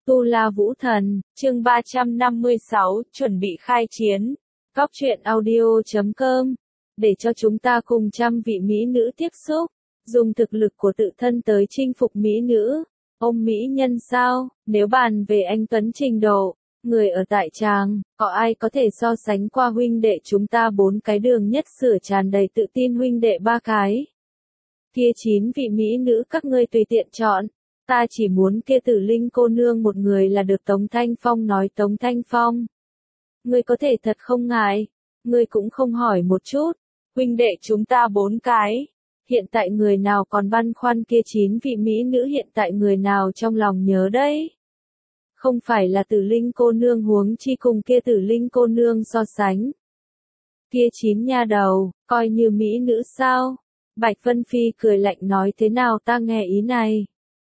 Tu La Vũ Thần, chương 356, chuẩn bị khai chiến. Góc truyện audio.com. Để cho chúng ta cùng trăm vị mỹ nữ tiếp xúc, dùng thực lực của tự thân tới chinh phục mỹ nữ. Ông mỹ nhân sao, nếu bàn về anh tuấn trình độ, người ở tại tràng, có ai có thể so sánh qua huynh đệ chúng ta 4 cái đường nhất sửa tràn đầy tự tin huynh đệ 3 cái. Kia 9 vị mỹ nữ các ngươi tùy tiện chọn. Ta chỉ muốn kia Tử Linh cô nương một người là được. Tống Thanh Phong nói. Tống Thanh Phong, ngươi có thể thật không ngại, ngươi cũng không hỏi một chút, huynh đệ chúng ta 4 cái, hiện tại người nào còn băn khoăn kia 9 vị mỹ nữ hiện tại người nào trong lòng nhớ đấy. Không phải là Tử Linh cô nương huống chi cùng kia Tử Linh cô nương so sánh. Kia 9 nha đầu, coi như mỹ nữ sao? Bạch Vân Phi cười lạnh nói thế nào ta nghe ý này.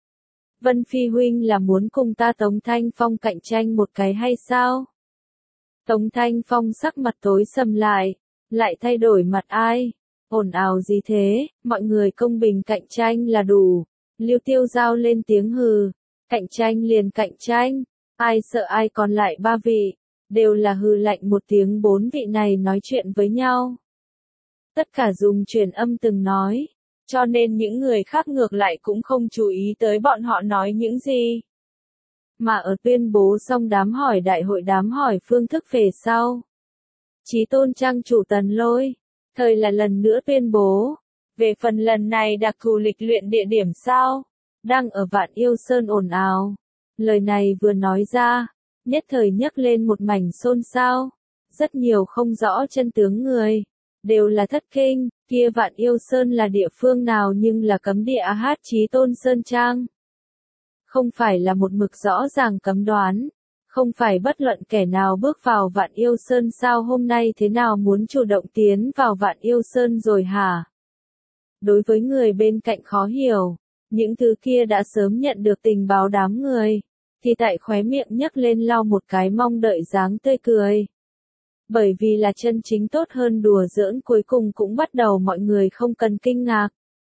Vân Phi huynh là muốn cùng ta Tống Thanh Phong cạnh tranh một cái hay sao? Tống Thanh Phong sắc mặt tối sầm lại thay đổi mặt ai? Ồn ào gì thế, mọi người công bình cạnh tranh là đủ. Lưu Tiêu Giao lên tiếng hừ, cạnh tranh liền cạnh tranh, ai sợ ai còn lại 3 vị, đều là hừ lạnh một tiếng. 4 vị này nói chuyện với nhau. Tất cả dùng truyền âm từng nói. Cho nên những người khác ngược lại cũng không chú ý tới bọn họ nói những gì. Mà ở tuyên bố xong đám hỏi đại hội đám hỏi phương thức về sau. Chí Tôn trang chủ Tần Lôi, thời là lần nữa tuyên bố. Về phần lần này đặc thù lịch luyện địa điểm sao? Đang ở Vạn Yêu Sơn ồn ào. Lời này vừa nói ra, nhất thời nhấc lên một mảnh xôn xao. Rất nhiều không rõ chân tướng người. Đều là thất kinh, kia Vạn Yêu Sơn là địa phương nào nhưng là cấm địa hát Chí Tôn Sơn Trang. Không phải là một mực rõ ràng cấm đoán, không phải bất luận kẻ nào bước vào Vạn Yêu Sơn sao hôm nay thế nào muốn chủ động tiến vào Vạn Yêu Sơn rồi hả? Đối với người bên cạnh khó hiểu, những thứ kia đã sớm nhận được tình báo đám người, thì tại khóe miệng nhấc lên lau một cái mong đợi dáng tươi cười. Bởi vì là chân chính tốt hơn đùa giỡn cuối cùng cũng bắt đầu mọi người không cần kinh ngạc.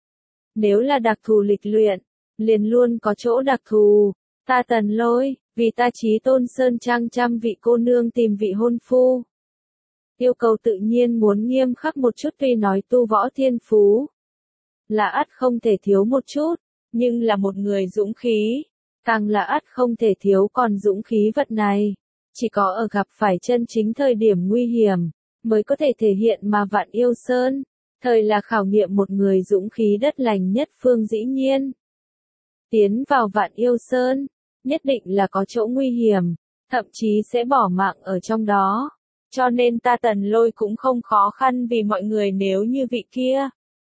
Nếu là đặc thù lịch luyện, liền luôn có chỗ đặc thù. Ta Tần Lôi, vì ta Chí Tôn Sơn Trang trăm vị cô nương tìm vị hôn phu. Yêu cầu tự nhiên muốn nghiêm khắc một chút tuy nói tu võ thiên phú. Là ắt không thể thiếu một chút, nhưng là một người dũng khí. Càng là ắt không thể thiếu còn dũng khí vật này. Chỉ có ở gặp phải chân chính thời điểm nguy hiểm, mới có thể thể hiện mà Vạn Yêu Sơn, thời là khảo nghiệm một người dũng khí đất lành nhất phương dĩ nhiên. Tiến vào Vạn Yêu Sơn, nhất định là có chỗ nguy hiểm, thậm chí sẽ bỏ mạng ở trong đó. Cho nên ta Tần Lôi cũng không khó khăn vì mọi người nếu như vị kia.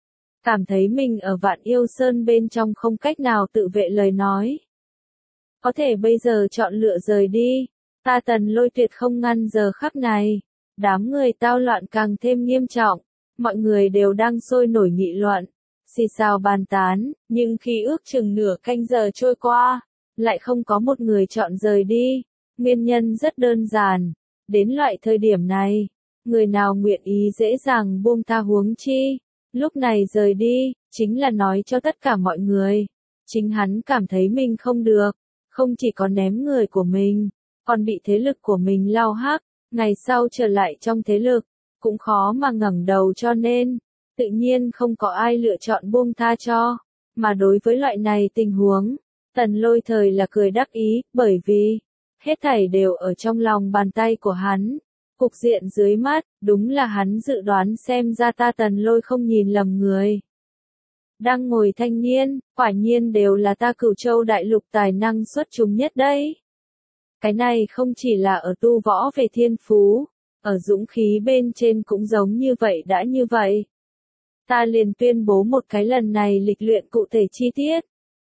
Cảm thấy mình ở Vạn Yêu Sơn bên trong không cách nào tự vệ lời nói. Có thể bây giờ chọn lựa rời đi. Ta Tần Lôi tuyệt không ngăn giờ khắc này. Đám người tao loạn càng thêm nghiêm trọng. Mọi người đều đang sôi nổi nghị luận. Xì xào bàn tán. Nhưng khi ước chừng nửa canh giờ trôi qua, lại không có một người chọn rời đi. Nguyên nhân rất đơn giản. Đến loại thời điểm này, người nào nguyện ý dễ dàng buông tha huống chi. Lúc này rời đi, chính là nói cho tất cả mọi người. Chính hắn cảm thấy mình không được. Không chỉ có ném người của mình, còn bị thế lực của mình lao hắc, ngày sau trở lại trong thế lực, cũng khó mà ngẩng đầu cho nên, tự nhiên không có ai lựa chọn buông tha cho. Mà đối với loại này tình huống, Tần Lôi thời là cười đắc ý, bởi vì, hết thảy đều ở trong lòng bàn tay của hắn. Cục diện dưới mắt, đúng là hắn dự đoán xem ra ta Tần Lôi không nhìn lầm người. Đang ngồi thanh niên, quả nhiên đều là ta Cửu Châu đại lục tài năng xuất chúng nhất đấy. Cái này không chỉ là ở tu võ về thiên phú, ở dũng khí bên trên cũng giống như vậy đã như vậy. Ta liền tuyên bố một cái lần này lịch luyện cụ thể chi tiết.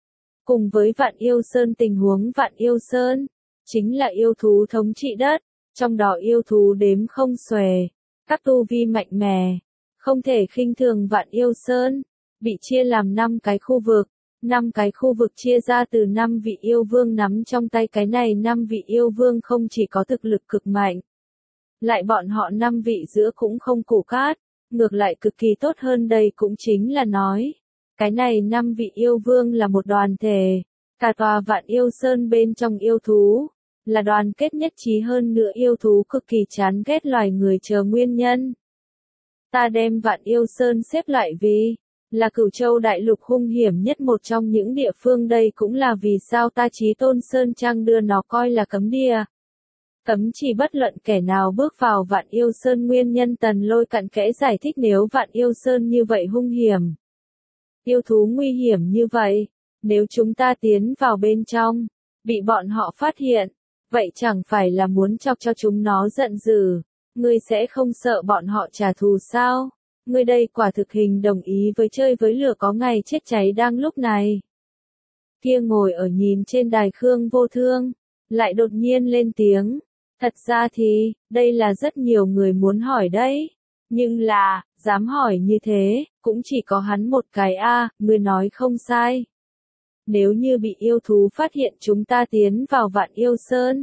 Cùng với Vạn Yêu Sơn tình huống Vạn Yêu Sơn, chính là yêu thú thống trị đất, trong đó yêu thú đếm không xuể, các tu vi mạnh mẽ, không thể khinh thường Vạn Yêu Sơn. Bị chia làm 5 cái khu vực, 5 cái khu vực chia ra từ 5 vị yêu vương nắm trong tay cái này 5 vị yêu vương không chỉ có thực lực cực mạnh. Lại bọn họ 5 vị giữa cũng không củ cát, ngược lại cực kỳ tốt hơn đây cũng chính là nói. Cái này 5 vị yêu vương là một đoàn thể, Cả tòa Vạn Yêu Sơn bên trong yêu thú, là đoàn kết nhất trí, hơn nữa yêu thú cực kỳ chán ghét loài người chờ nguyên nhân. Ta đem Vạn Yêu Sơn xếp lại vì là Cửu Châu đại lục hung hiểm nhất một trong những địa phương, đây cũng là vì sao ta Chí Tôn Sơn Trang đưa nó coi là cấm địa. Cấm chỉ bất luận kẻ nào bước vào Vạn Yêu Sơn, nguyên nhân Tần Lôi cặn kẽ giải thích. Nếu Vạn Yêu Sơn như vậy hung hiểm, yêu thú nguy hiểm như vậy, nếu chúng ta tiến vào bên trong, bị bọn họ phát hiện, vậy chẳng phải là muốn chọc cho chúng nó giận dữ, ngươi sẽ không sợ bọn họ trả thù sao? Ngươi đây quả thực hình đồng ý với chơi với lửa có ngày chết cháy đang lúc này. Kia ngồi ở nhìn trên đài Khương Vô Thương, lại đột nhiên lên tiếng. Thật ra thì, đây là rất nhiều người muốn hỏi đấy. Nhưng là, dám hỏi như thế, cũng chỉ có hắn một cái a, ngươi nói không sai. Nếu như bị yêu thú phát hiện chúng ta tiến vào Vạn Yêu Sơn,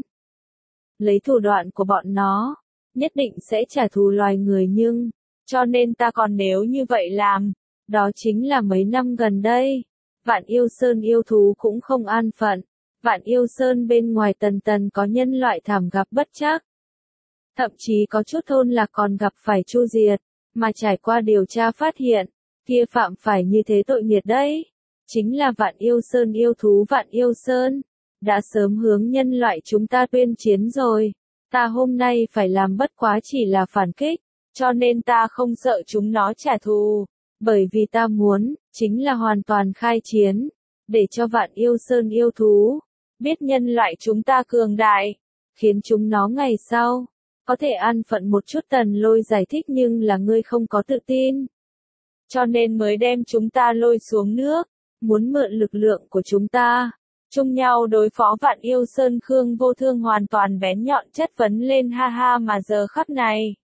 lấy thủ đoạn của bọn nó, nhất định sẽ trả thù loài người, nhưng cho nên ta còn nếu như vậy làm, đó chính là mấy năm gần đây, Vạn Yêu Sơn yêu thú cũng không an phận. Vạn Yêu Sơn bên ngoài tần tần có nhân loại thảm gặp bất trắc. Thậm chí có chút thôn lạc còn gặp phải chu diệt, mà trải qua điều tra phát hiện, kia phạm phải như thế tội nghiệt đấy. Chính là Vạn Yêu Sơn yêu thú. Vạn Yêu Sơn đã sớm hướng nhân loại chúng ta tuyên chiến rồi. Ta hôm nay phải làm bất quá chỉ là phản kích, cho nên ta không sợ chúng nó trả thù, bởi vì ta muốn, chính là hoàn toàn khai chiến, để cho Vạn Yêu Sơn yêu thú biết nhân loại chúng ta cường đại, khiến chúng nó ngày sau có thể an phận một chút. Tần Lôi giải thích, nhưng là ngươi không có tự tin, cho nên mới đem chúng ta lôi xuống nước, muốn mượn lực lượng của chúng ta chung nhau đối phó Vạn Yêu Sơn. Khương Vô Thương hoàn toàn bén nhọn chất vấn lên, ha ha, mà giờ khắc này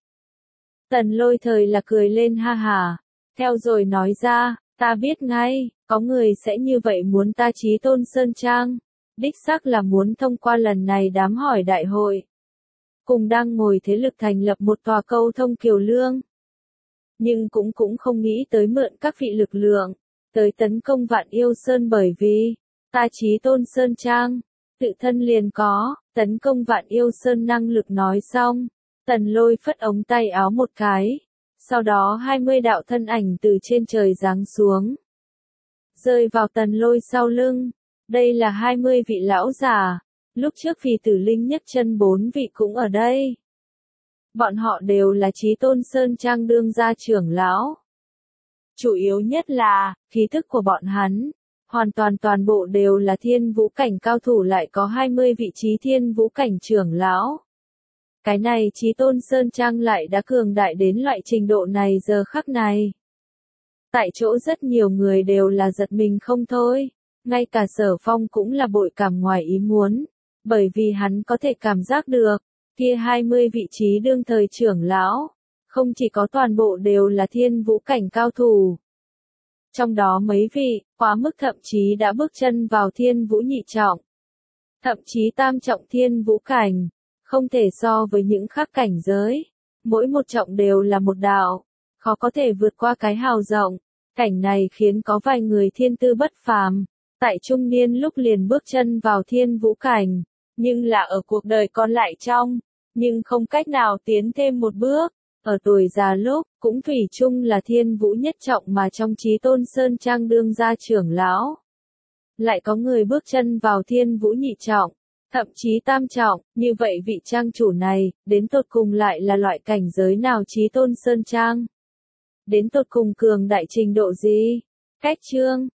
Tần Lôi thời là cười lên ha hả, theo rồi nói ra, ta biết ngay, có người sẽ như vậy muốn ta Chí Tôn Sơn Trang, đích xác là muốn thông qua lần này đám hỏi đại hội, cùng đang ngồi thế lực thành lập một tòa câu thông kiều lương. Nhưng cũng không nghĩ tới mượn các vị lực lượng, tới tấn công Vạn Yêu Sơn, bởi vì ta Chí Tôn Sơn Trang tự thân liền có tấn công Vạn Yêu Sơn năng lực. Nói xong, Tần Lôi phất ống tay áo một cái, sau đó 20 đạo thân ảnh từ trên trời giáng xuống, rơi vào Tần Lôi sau lưng. Đây là 20 vị lão già, lúc trước Phì Tử Linh nhất chân 4 vị cũng ở đây. Bọn họ đều là Chí Tôn Sơn Trang đương gia trưởng lão. Chủ yếu nhất là, khí thức của bọn hắn, hoàn toàn bộ đều là thiên vũ cảnh cao thủ, lại có 20 vị trí thiên vũ cảnh trưởng lão. Cái này Chí Tôn Sơn Trang lại đã cường đại đến loại trình độ này giờ khắc này. Tại chỗ rất nhiều người đều là giật mình không thôi, ngay cả Sở Phong cũng là bội cảm ngoài ý muốn, bởi vì hắn có thể cảm giác được, kia 20 vị trí đương thời trưởng lão, không chỉ có toàn bộ đều là thiên vũ cảnh cao thủ. Trong đó mấy vị, quá mức thậm chí đã bước chân vào thiên vũ nhị trọng, thậm chí tam trọng thiên vũ cảnh, không thể so với những khác cảnh giới. Mỗi một trọng đều là một đạo, khó có thể vượt qua cái hào rộng. Cảnh này khiến có vài người thiên tư bất phàm, tại trung niên lúc liền bước chân vào thiên vũ cảnh, nhưng là ở cuộc đời còn lại trong, nhưng không cách nào tiến thêm một bước. Ở tuổi già lúc, cũng thủy chung là thiên vũ nhất trọng, mà trong Chí Tôn Sơn Trang đương gia trưởng lão, lại có người bước chân vào thiên vũ nhị trọng, thậm chí tam trọng. Như vậy vị trang chủ này, đến tột cùng lại là loại cảnh giới nào? Chí Tôn Sơn Trang đến tột cùng cường đại trình độ gì? Cách chương